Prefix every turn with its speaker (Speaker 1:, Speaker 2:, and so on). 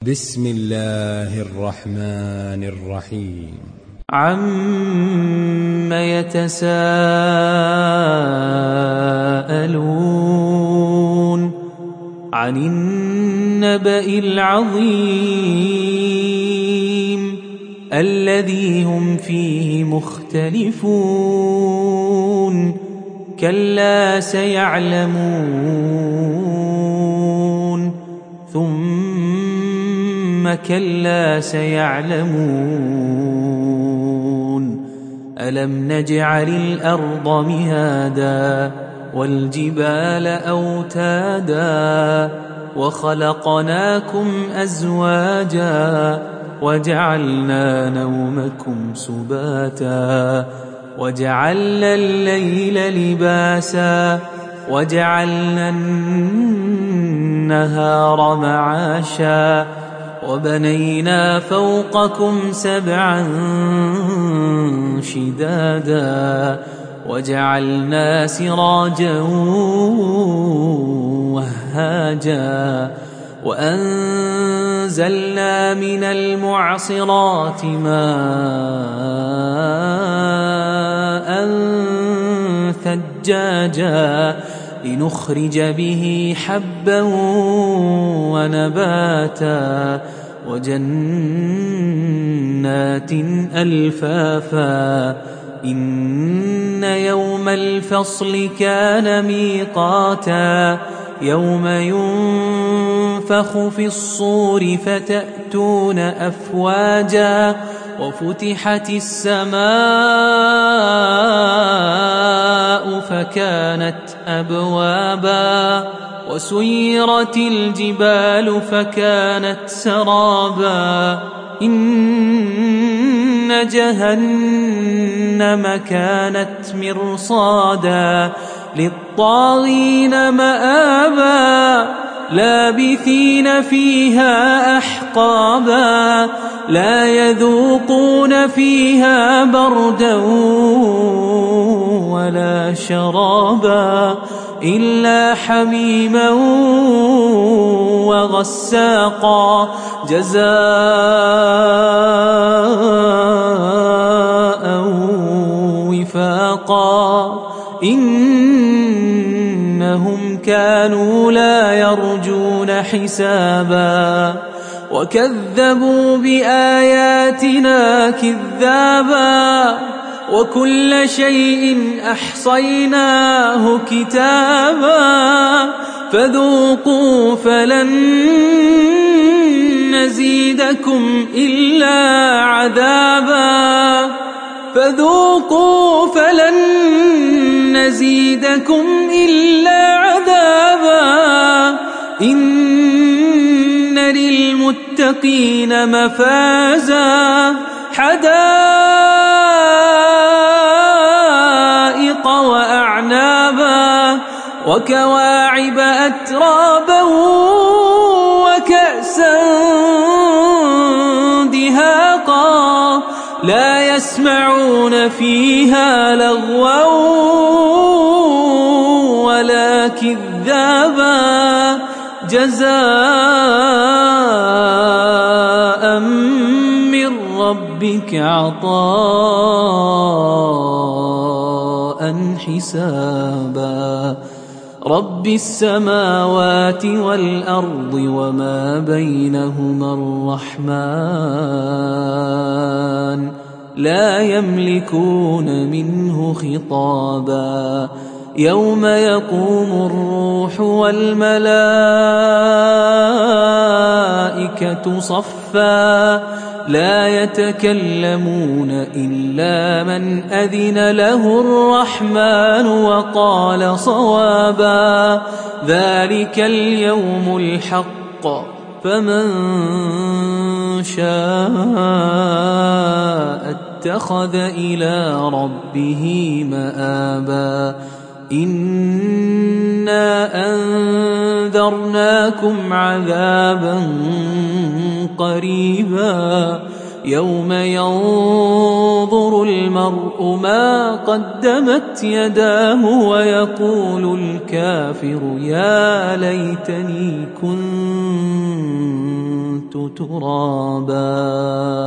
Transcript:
Speaker 1: بسم الله الرحمن الرحيم.
Speaker 2: عَمَّ يتساءلون عن النبأ العظيم الذي هم فيه مختلفون كلا سيعلمون ثم كلا سيعلمون ألم نجعل الأرض مهادا والجبال أوتادا وخلقناكم أزواجا وجعلنا نومكم سباتا وجعلنا الليل لباسا وجعلنا النهار معاشا وبنينا فوقكم سبعا شدادا وجعلنا سراجا وهاجا وأنزلنا من المعصرات ماء ثجاجا لنخرج به حبا ونباتا وجنات ألفافا إن يوم الفصل كان ميقاتا يوم ينفخ في الصور فتأتون أفواجا وفتحت السماء فكانت أبوابا وسيرت الجبال فكانت سرابا إن جهنم كانت مرصادا للطاغين مآبا لابثين فيها أحقابا لا يذوقون فيها بردا ولا شرابا إلا حميما وغساقا جزاء وفاقا إنهم كانوا لا يرجون حسابا وكذبوا بآياتنا كذابا وكل شيء أحصيناه كتابا فذوقوا فلن نزيدكم إلا عذابا فذوقوا فلن نزيدكم إلا عذابا إن للمتقين مفازا حدائق وأعنابا وكواعب أترابا وكأسا دهاقا لا يسمعون فيها لغوا ولا كذابا جزاء من ربك عطاء حسابا رب السماوات والأرض وما بينهما الرحمن لا يملكون منه خطابا يوم يقوم الروح والملائكة صفا لا يتكلمون إلا من أذن له الرحمن وقال صوابا ذلك اليوم الحق فمن شاء اتخذ إلى ربه مآبا إنا أنذرناكم عذابا قريبا يوم ينظر المرء ما قدمت يداه ويقول الكافر يا ليتني كنت كنت ترابا